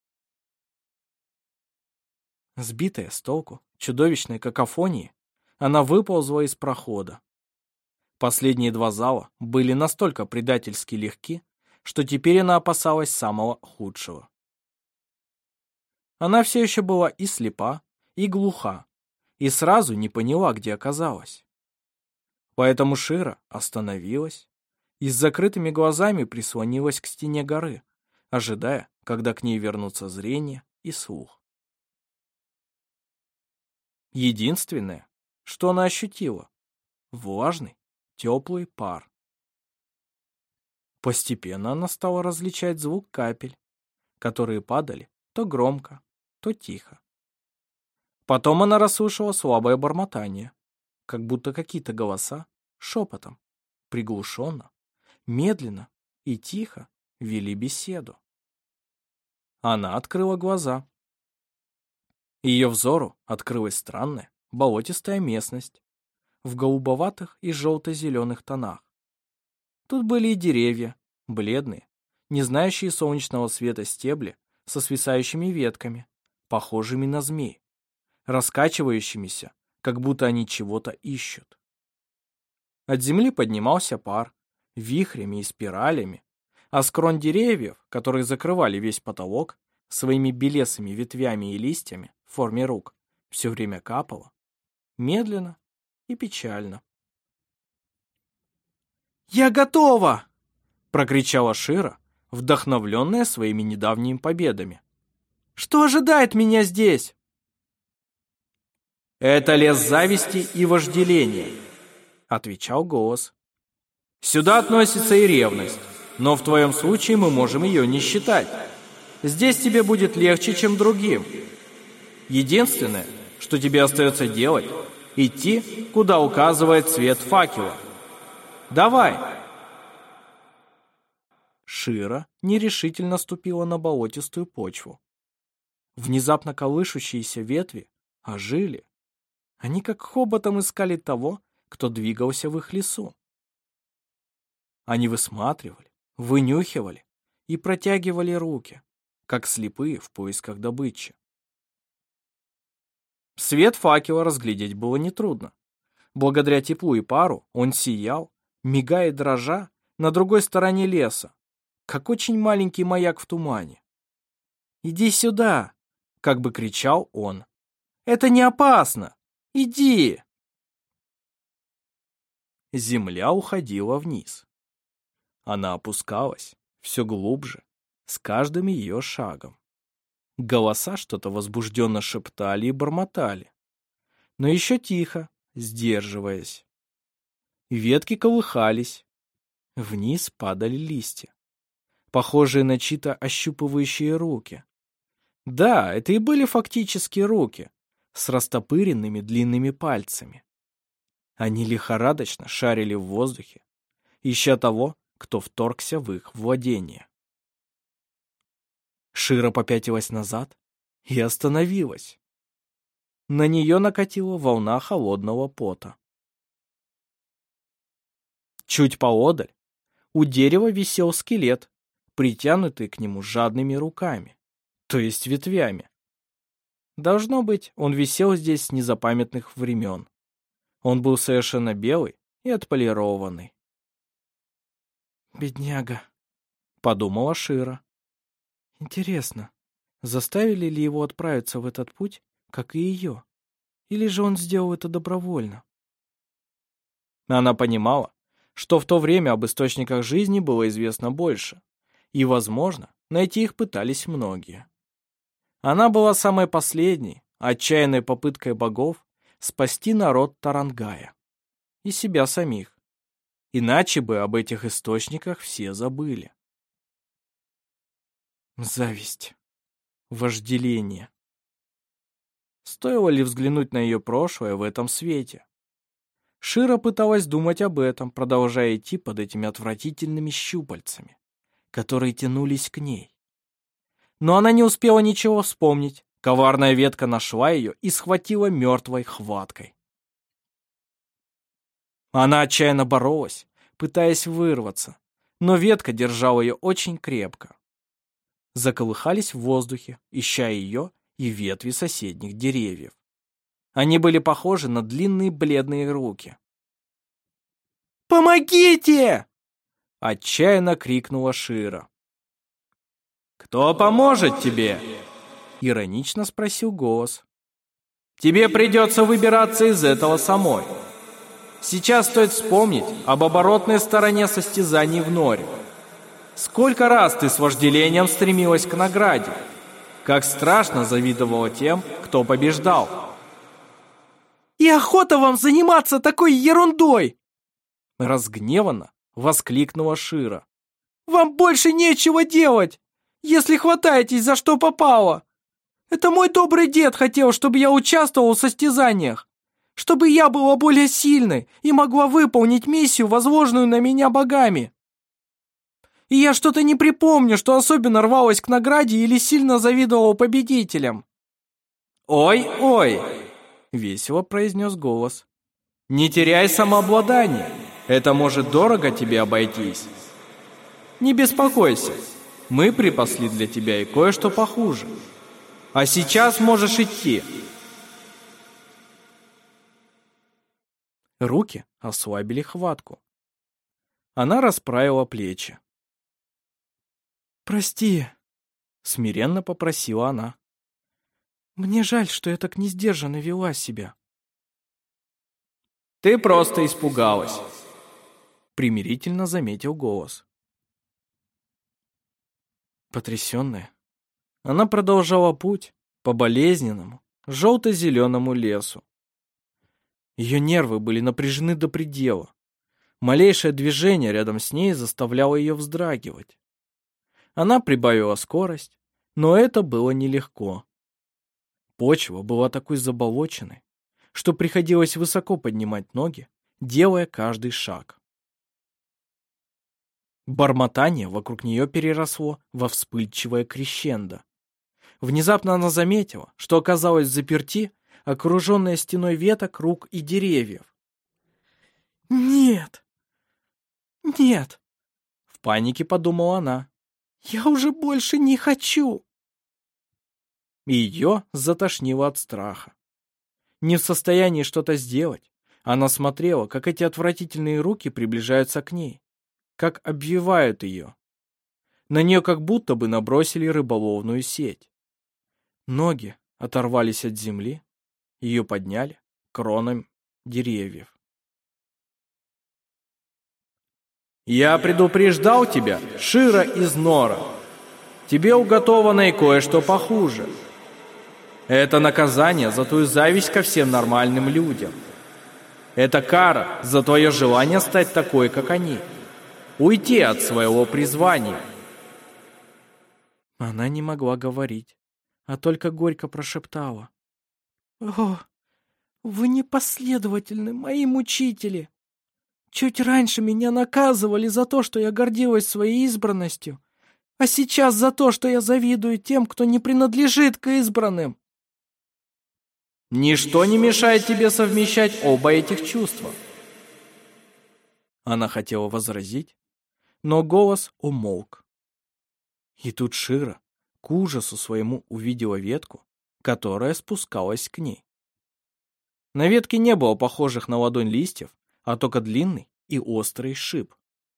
Сбитая с толку чудовищной какофонией, она выползла из прохода. Последние два зала были настолько предательски легки, что теперь она опасалась самого худшего. Она все еще была и слепа, и глуха, и сразу не поняла, где оказалась. Поэтому Шира остановилась и с закрытыми глазами прислонилась к стене горы, ожидая, когда к ней вернутся зрение и слух. Единственное, что она ощутила — влажный, теплый пар. Постепенно она стала различать звук капель, которые падали то громко, то тихо. Потом она расслышала слабое бормотание, как будто какие-то голоса шепотом, приглушенно, медленно и тихо вели беседу. Она открыла глаза. Ее взору открылась странная болотистая местность в голубоватых и желто-зеленых тонах. Тут были и деревья, бледные, не знающие солнечного света стебли со свисающими ветками, похожими на змей, раскачивающимися, как будто они чего-то ищут. От земли поднимался пар, вихрями и спиралями, а с крон деревьев, которые закрывали весь потолок, своими белесыми ветвями и листьями в форме рук, все время капало, медленно и печально. «Я готова!» — прокричала Шира, вдохновленная своими недавними победами. «Что ожидает меня здесь?» «Это лес зависти и вожделения», — отвечал голос. «Сюда относится и ревность, но в твоем случае мы можем ее не считать. Здесь тебе будет легче, чем другим. Единственное, что тебе остается делать, идти, куда указывает свет факела. Давай!» Шира нерешительно ступила на болотистую почву. Внезапно колышущиеся ветви ожили. Они как хоботом искали того, кто двигался в их лесу. Они высматривали, вынюхивали и протягивали руки, как слепые в поисках добычи. Свет факела разглядеть было нетрудно. Благодаря теплу и пару он сиял, мигая и дрожа, на другой стороне леса, как очень маленький маяк в тумане. «Иди сюда!» — как бы кричал он. «Это не опасно! Иди!» Земля уходила вниз. Она опускалась все глубже, с каждым ее шагом. Голоса что-то возбужденно шептали и бормотали, но еще тихо, сдерживаясь. Ветки колыхались, вниз падали листья, похожие на чьи-то ощупывающие руки. Да, это и были фактически руки, с растопыренными длинными пальцами. Они лихорадочно шарили в воздухе, ища того, кто вторгся в их владение. Шира попятилась назад и остановилась. На нее накатила волна холодного пота. Чуть поодаль у дерева висел скелет, притянутый к нему жадными руками, то есть ветвями. Должно быть, он висел здесь с незапамятных времен. Он был совершенно белый и отполированный. «Бедняга», — подумала Шира. «Интересно, заставили ли его отправиться в этот путь, как и ее? Или же он сделал это добровольно?» Она понимала, что в то время об источниках жизни было известно больше, и, возможно, найти их пытались многие. Она была самой последней, отчаянной попыткой богов спасти народ Тарангая и себя самих. Иначе бы об этих источниках все забыли. Зависть. Вожделение. Стоило ли взглянуть на ее прошлое в этом свете? Шира пыталась думать об этом, продолжая идти под этими отвратительными щупальцами, которые тянулись к ней. Но она не успела ничего вспомнить. Коварная ветка нашла ее и схватила мертвой хваткой. Она отчаянно боролась, пытаясь вырваться, но ветка держала ее очень крепко. Заколыхались в воздухе, ища ее и ветви соседних деревьев. Они были похожи на длинные бледные руки. «Помогите!» — отчаянно крикнула Шира. «Кто поможет тебе?» — иронично спросил голос. «Тебе придется выбираться из этого самой. Сейчас стоит вспомнить об оборотной стороне состязаний в норе. Сколько раз ты с вожделением стремилась к награде, как страшно завидовала тем, кто побеждал». «И охота вам заниматься такой ерундой!» Разгневанно воскликнула Шира. «Вам больше нечего делать, если хватаетесь за что попало. Это мой добрый дед хотел, чтобы я участвовал в состязаниях, чтобы я была более сильной и могла выполнить миссию, возложенную на меня богами. И я что-то не припомню, что особенно рвалась к награде или сильно завидовала победителям». «Ой-ой!» — весело произнес голос. «Не теряй самообладание, это может дорого тебе обойтись. Не беспокойся, мы припасли для тебя и кое-что похуже. А сейчас можешь идти». Руки ослабили хватку. Она расправила плечи. «Прости», — смиренно попросила она. «Мне жаль, что я так несдержанно вела себя». «Ты просто испугалась», — примирительно заметил голос. Потрясенная, она продолжала путь по болезненному, желто-зеленому лесу. Ее нервы были напряжены до предела. Малейшее движение рядом с ней заставляло ее вздрагивать. Она прибавила скорость, но это было нелегко. Почва была такой заболоченной, что приходилось высоко поднимать ноги, делая каждый шаг. Бормотание вокруг нее переросло во вспыльчивое крещендо. Внезапно она заметила, что оказалась взаперти, окруженная стеной веток, рук и деревьев. «Нет! Нет!» — в панике подумала она. «Я уже больше не хочу!» И ее затошнило от страха. Не в состоянии что-то сделать, она смотрела, как эти отвратительные руки приближаются к ней, как обвивают ее. На нее как будто бы набросили рыболовную сеть. Ноги оторвались от земли, ее подняли кронами деревьев. «Я предупреждал тебя, Шира из Нора. Тебе уготовано и кое-что похуже. Это наказание за твою зависть ко всем нормальным людям. Это кара за твое желание стать такой, как они. Уйти от своего призвания». Она не могла говорить, а только горько прошептала. «О, вы непоследовательны, мои мучители! Чуть раньше меня наказывали за то, что я гордилась своей избранностью, а сейчас за то, что я завидую тем, кто не принадлежит к избранным». «Ничто не мешает тебе совмещать оба этих чувства». Она хотела возразить, но голос умолк. И тут Шира к ужасу своему увидела ветку, которая спускалась к ней. На ветке не было похожих на ладонь листьев, а только длинный и острый шип.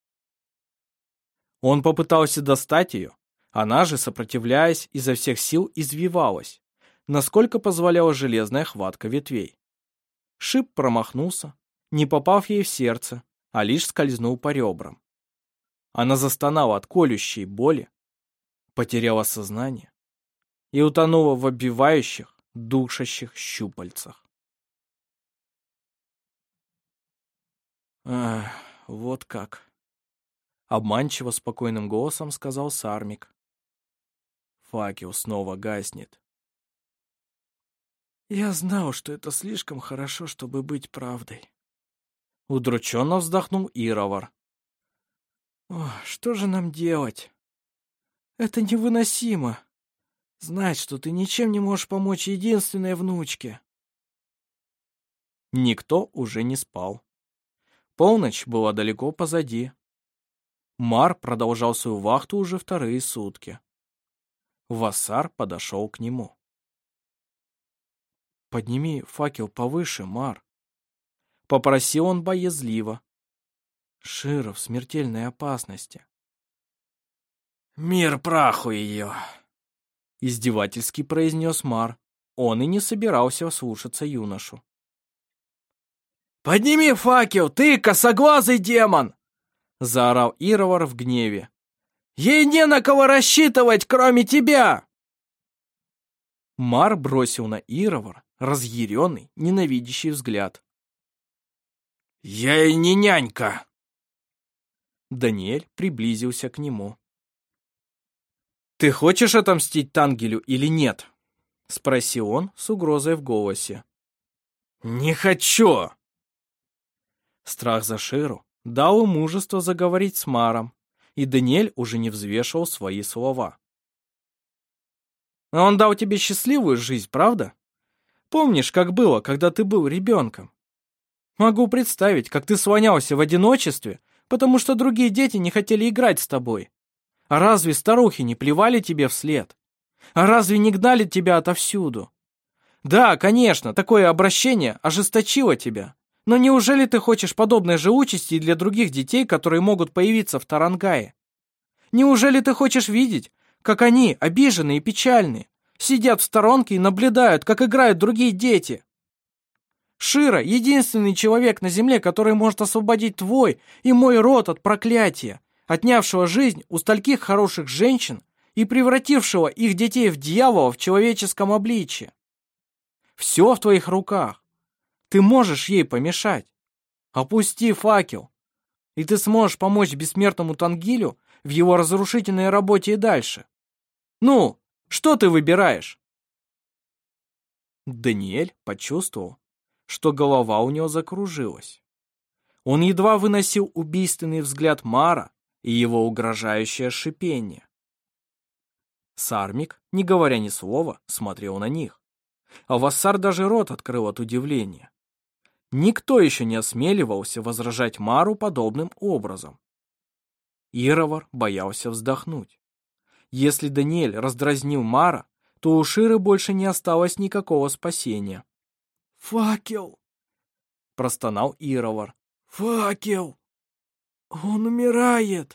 Он попытался достать ее, она же, сопротивляясь, изо всех сил извивалась, насколько позволяла железная хватка ветвей. Шип промахнулся, не попав ей в сердце, а лишь скользнул по ребрам. Она застонала от колющей боли, потеряла сознание и утонула в обвивающих, душащих щупальцах. «Ах, вот как!» — обманчиво спокойным голосом сказал Сармик. Факел снова гаснет. «Я знал, что это слишком хорошо, чтобы быть правдой». Удрученно вздохнул Ировар. «О, что же нам делать? Это невыносимо. Знать, что ты ничем не можешь помочь единственной внучке». Никто уже не спал. Полночь была далеко позади. Мар продолжал свою вахту уже вторые сутки. Вассар подошел к нему. «Подними факел повыше, Мар», — попросил он боязливо. «Шира в смертельной опасности». «Мир праху ее!» — издевательски произнес Мар. Он и не собирался слушаться юношу. «Подними факел, ты, косоглазый демон!» — заорал Ировар в гневе. «Ей не на кого рассчитывать, кроме тебя!» Мар бросил на Ировар разъяренный, ненавидящий взгляд. «Я и не нянька!» Даниэль приблизился к нему. «Ты хочешь отомстить Тангелю или нет?» — спросил он с угрозой в голосе. «Не хочу!» Страх за Ширу дал ему мужество заговорить с Маром, и Даниэль уже не взвешивал свои слова. «Он дал тебе счастливую жизнь, правда? Помнишь, как было, когда ты был ребенком? Могу представить, как ты слонялся в одиночестве, потому что другие дети не хотели играть с тобой. А разве старухи не плевали тебе вслед? А разве не гнали тебя отовсюду? Да, конечно, такое обращение ожесточило тебя. Но неужели ты хочешь подобной же участи для других детей, которые могут появиться в Тарангае? Неужели ты хочешь видеть, как они, обиженные и печальные, сидят в сторонке и наблюдают, как играют другие дети? Шира — единственный человек на земле, который может освободить твой и мой род от проклятия, отнявшего жизнь у стольких хороших женщин и превратившего их детей в дьявола в человеческом обличье. Все в твоих руках. Ты можешь ей помешать. Опусти факел, и ты сможешь помочь бессмертному Тангилю в его разрушительной работе и дальше. Ну, что ты выбираешь?» Даниэль почувствовал, что голова у него закружилась. Он едва выносил убийственный взгляд Мара и его угрожающее шипение. Сармик не говоря ни слова, смотрел на них. А Вассар даже рот открыл от удивления. Никто еще не осмеливался возражать Мару подобным образом. Ировар боялся вздохнуть. Если Даниэль раздразнил Мара, то у Ширы больше не осталось никакого спасения. «Факел!» — простонал Ировар. «Факел! Он умирает!»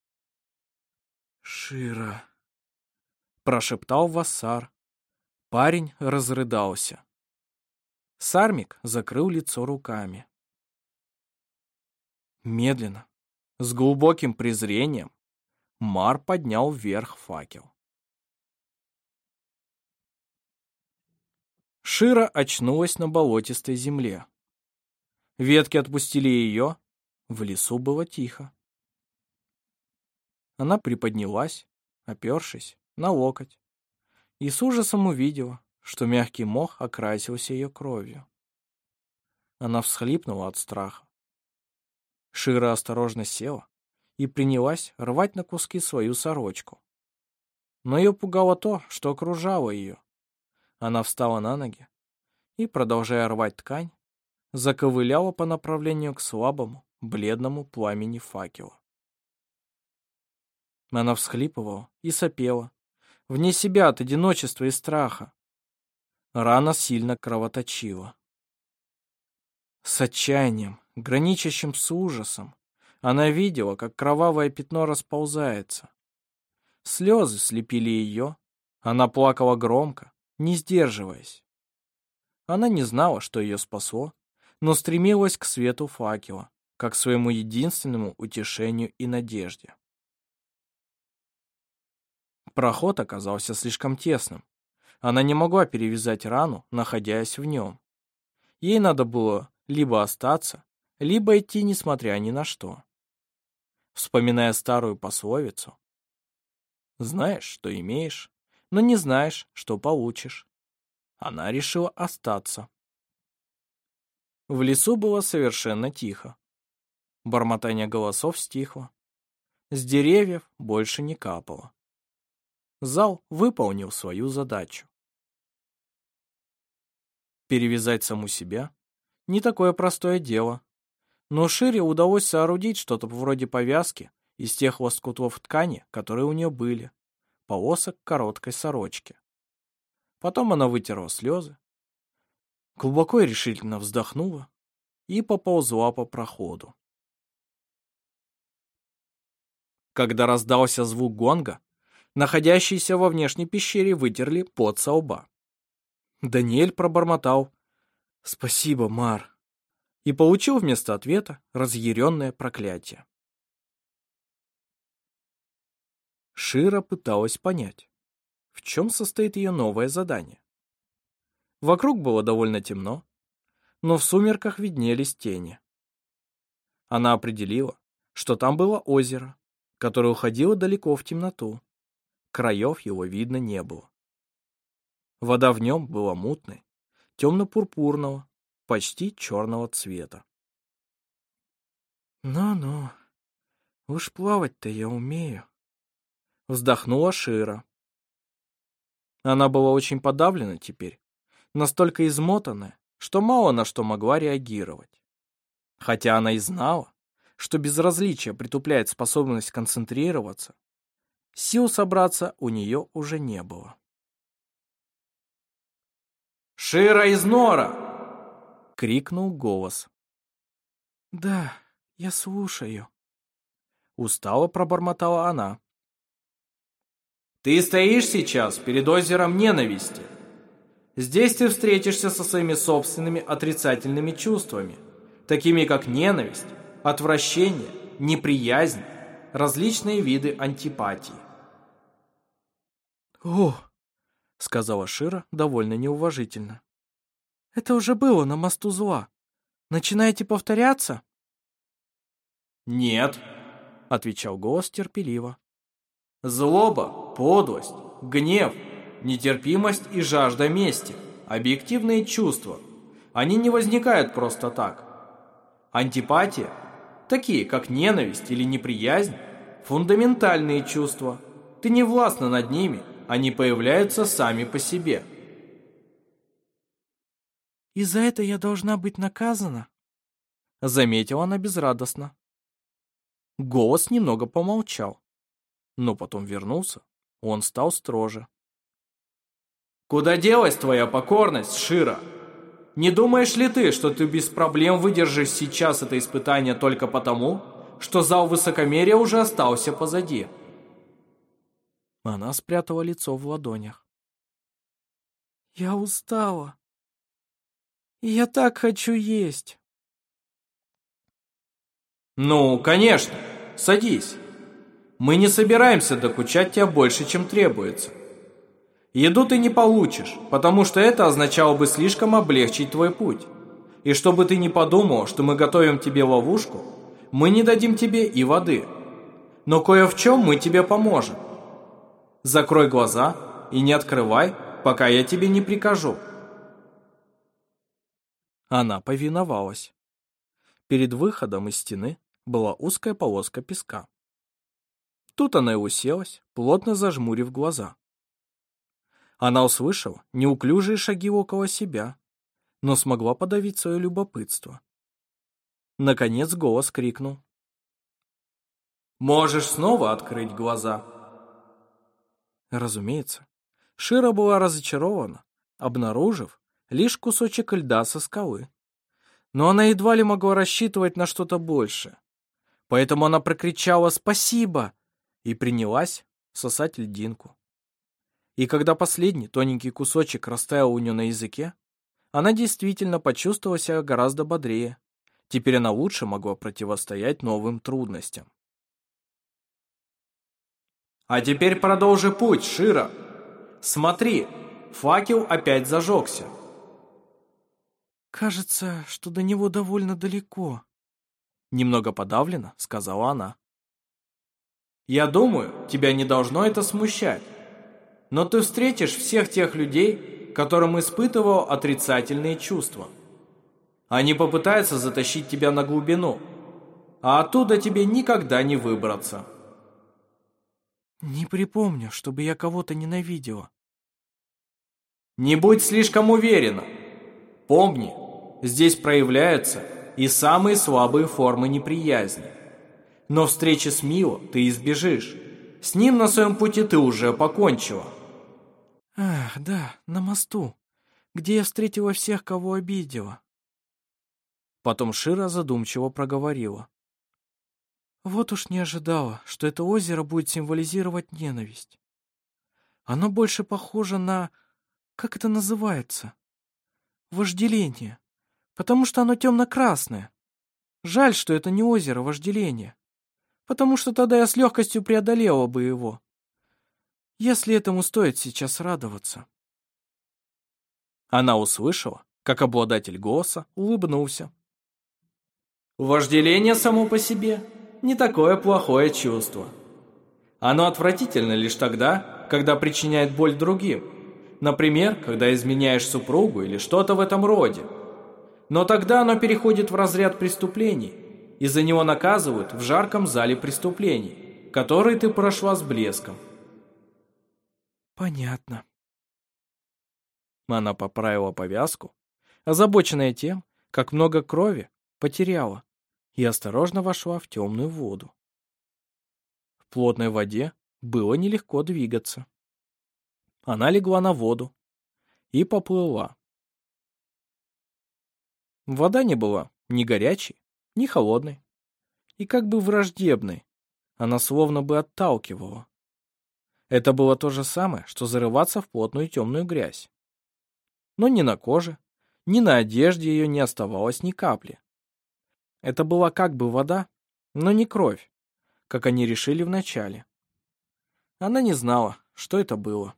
«Шира!» — прошептал Вассар. Парень разрыдался. Сармик закрыл лицо руками. Медленно, с глубоким презрением, Мар поднял вверх факел. Шира очнулась на болотистой земле. Ветки отпустили ее, в лесу было тихо. Она приподнялась, опершись на локоть, и с ужасом увидела, что мягкий мох окрасился ее кровью. Она всхлипнула от страха. Шира осторожно села и принялась рвать на куски свою сорочку. Но ее пугало то, что окружало ее. Она встала на ноги и, продолжая рвать ткань, заковыляла по направлению к слабому, бледному пламени факела. Она всхлипывала и сопела, вне себя от одиночества и страха. Рана сильно кровоточила. С отчаянием, граничащим с ужасом, она видела, как кровавое пятно расползается. Слезы слепили ее, она плакала громко, не сдерживаясь. Она не знала, что ее спасло, но стремилась к свету факела, как к своему единственному утешению и надежде. Проход оказался слишком тесным. Она не могла перевязать рану, находясь в нем. Ей надо было либо остаться, либо идти, несмотря ни на что. Вспоминая старую пословицу: «Знаешь, что имеешь, но не знаешь, что получишь», она решила остаться. В лесу было совершенно тихо. Бормотание голосов стихло. С деревьев больше не капало. Зал выполнил свою задачу. Перевязать саму себя — не такое простое дело. Но Шире удалось соорудить что-то вроде повязки из тех лоскутов ткани, которые у нее были, полосок короткой сорочки. Потом она вытерла слезы, глубоко и решительно вздохнула и поползла по проходу. Когда раздался звук гонга, находящиеся во внешней пещере вытерли пот со лба. Даниэль пробормотал «Спасибо, Мар», и получил вместо ответа разъяренное проклятие. Шира пыталась понять, в чем состоит ее новое задание. Вокруг было довольно темно, но в сумерках виднелись тени. Она определила, что там было озеро, которое уходило далеко в темноту. Краев его видно не было. Вода в нем была мутной, темно-пурпурного, почти черного цвета. «Ну-ну, уж плавать-то я умею», — вздохнула Шира. Она была очень подавлена теперь, настолько измотанная, что мало на что могла реагировать. Хотя она и знала, что безразличие притупляет способность концентрироваться, сил собраться у нее уже не было. «Шира из Нора!» — крикнул голос. «Да, я слушаю», — устало пробормотала она. «Ты стоишь сейчас перед озером ненависти. Здесь ты встретишься со своими собственными отрицательными чувствами, такими как ненависть, отвращение, неприязнь, различные виды антипатии». «О!» — сказала Шира довольно неуважительно. «Это уже было на мосту зла. Начинаете повторяться?» «Нет», — отвечал голос терпеливо. «Злоба, подлость, гнев, нетерпимость и жажда мести – объективные чувства. Они не возникают просто так. Антипатия, такие как ненависть или неприязнь – фундаментальные чувства. Ты не властна над ними, они появляются сами по себе. «И за это я должна быть наказана?» Заметила она безрадостно. Голос немного помолчал, но потом вернулся. Он стал строже. «Куда делась твоя покорность, Шира? Не думаешь ли ты, что ты без проблем выдержишь сейчас это испытание только потому, что зал высокомерия уже остался позади?» Она спрятала лицо в ладонях. «Я устала. И я так хочу есть». «Ну, конечно, садись. Мы не собираемся докучать тебя больше, чем требуется. Еду ты не получишь, потому что это означало бы слишком облегчить твой путь. И чтобы ты не подумал, что мы готовим тебе ловушку, мы не дадим тебе и воды. Но кое в чем мы тебе поможем. Закрой глаза и не открывай, пока я тебе не прикажу». Она повиновалась. Перед выходом из стены была узкая полоска песка. Тут она и уселась, плотно зажмурив глаза. Она услышала неуклюжие шаги около себя, но смогла подавить свое любопытство. Наконец голос крикнул. «Можешь снова открыть глаза». Разумеется, Шира была разочарована, обнаружив лишь кусочек льда со скалы. Но она едва ли могла рассчитывать на что-то большее. Поэтому она прокричала «Спасибо!» и принялась сосать льдинку. И когда последний тоненький кусочек растаял у нее на языке, она действительно почувствовала себя гораздо бодрее. Теперь она лучше могла противостоять новым трудностям. «А теперь продолжи путь, Шира. Смотри, факел опять зажегся». «Кажется, что до него довольно далеко», — немного подавленно сказала она. «Я думаю, тебя не должно это смущать. Но ты встретишь всех тех людей, которым испытывал отрицательные чувства. Они попытаются затащить тебя на глубину, а оттуда тебе никогда не выбраться». «Не припомню, чтобы я кого-то ненавидела». «Не будь слишком уверена. Помни, здесь проявляются и самые слабые формы неприязни. Но встречи с Мио ты избежишь. С ним на своем пути ты уже покончила». «Ах, да, на мосту, где я встретила всех, кого обидела». Потом Шира задумчиво проговорила. «Вот уж не ожидала, что это озеро будет символизировать ненависть. Оно больше похоже на... как это называется? Вожделение, потому что оно темно-красное. Жаль, что это не озеро вожделения, потому что тогда я с легкостью преодолела бы его. Если этому стоит сейчас радоваться». Она услышала, как обладатель голоса улыбнулся. Вожделение само по себе не такое плохое чувство. Оно отвратительно лишь тогда, когда причиняет боль другим. Например, когда изменяешь супругу или что-то в этом роде. Но тогда оно переходит в разряд преступлений, и за него наказывают в жарком зале преступлений, который ты прошла с блеском. «Понятно». Она поправила повязку, озабоченная тем, как много крови потеряла, и осторожно вошла в темную воду. В плотной воде было нелегко двигаться. Она легла на воду и поплыла. Вода не была ни горячей, ни холодной, и как бы враждебной. Она словно бы отталкивала. Это было то же самое, что зарываться в плотную темную грязь. Но ни на коже, ни на одежде ее не оставалось ни капли. Это была как бы вода, но не кровь, как они решили вначале. Она не знала, что это было.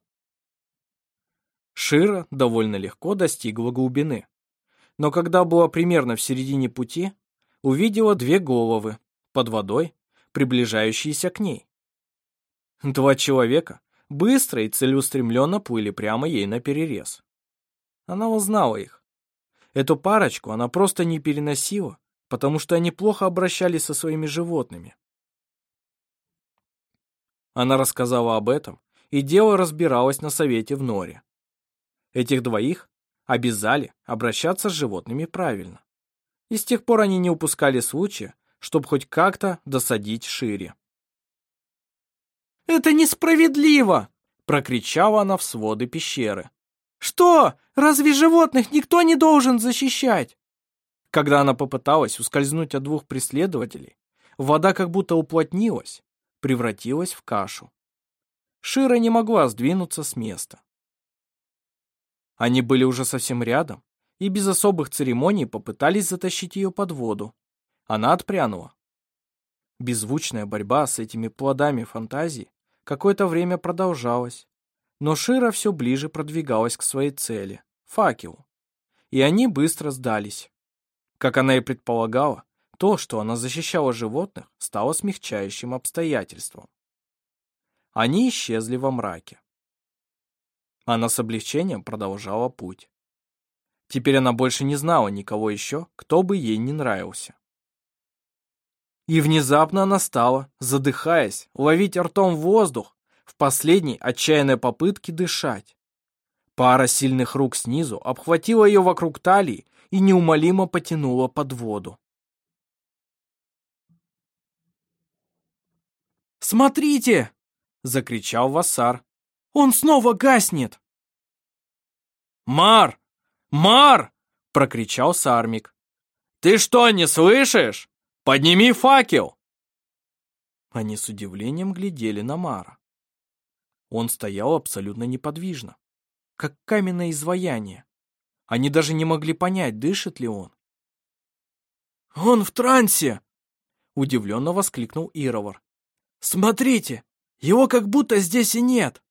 Шира довольно легко достигла глубины, но когда была примерно в середине пути, увидела две головы под водой, приближающиеся к ней. Два человека быстро и целеустремленно плыли прямо ей наперерез. Она узнала их. Эту парочку она просто не переносила, потому что они плохо обращались со своими животными. Она рассказала об этом и дело разбиралось на совете в норе. Этих двоих обязали обращаться с животными правильно. И с тех пор они не упускали случая, чтобы хоть как-то досадить Шире. «Это несправедливо!» — прокричала она в своды пещеры. «Что? Разве животных никто не должен защищать?» Когда она попыталась ускользнуть от двух преследователей, вода как будто уплотнилась, превратилась в кашу. Шира не могла сдвинуться с места. Они были уже совсем рядом и без особых церемоний попытались затащить ее под воду. Она отпрянула. Беззвучная борьба с этими плодами фантазии какое-то время продолжалась, но Шира все ближе продвигалась к своей цели — факелу, и они быстро сдались. Как она и предполагала, то, что она защищала животных, стало смягчающим обстоятельством. Они исчезли во мраке. Она с облегчением продолжала путь. Теперь она больше не знала никого еще, кто бы ей не нравился. И внезапно она стала, задыхаясь, ловить ртом воздух в последней отчаянной попытке дышать. Пара сильных рук снизу обхватила ее вокруг талии и неумолимо потянула под воду. «Смотрите!» — закричал Вассар. «Он снова гаснет!» «Мар! Мар!» — прокричал Сармик. «Ты что, не слышишь? Подними факел!» Они с удивлением глядели на Мара. Он стоял абсолютно неподвижно, как каменное изваяние. Они даже не могли понять, дышит ли он. «Он в трансе!» — удивленно воскликнулИровар. «Смотрите, его как будто здесь и нет!»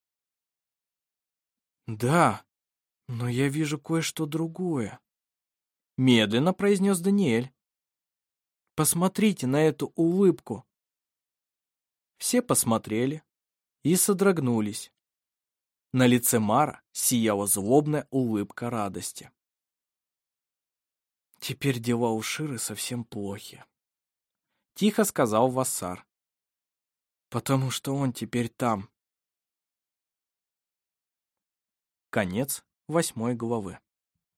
«Да, но я вижу кое-что другое», — медленно произнес Даниэль. «Посмотрите на эту улыбку». Все посмотрели и содрогнулись. На лице Мара сияла злобная улыбка радости. «Теперь дела у Ширы совсем плохи», — тихо сказал Вассар. «Потому что он теперь там». Конец 8 главы.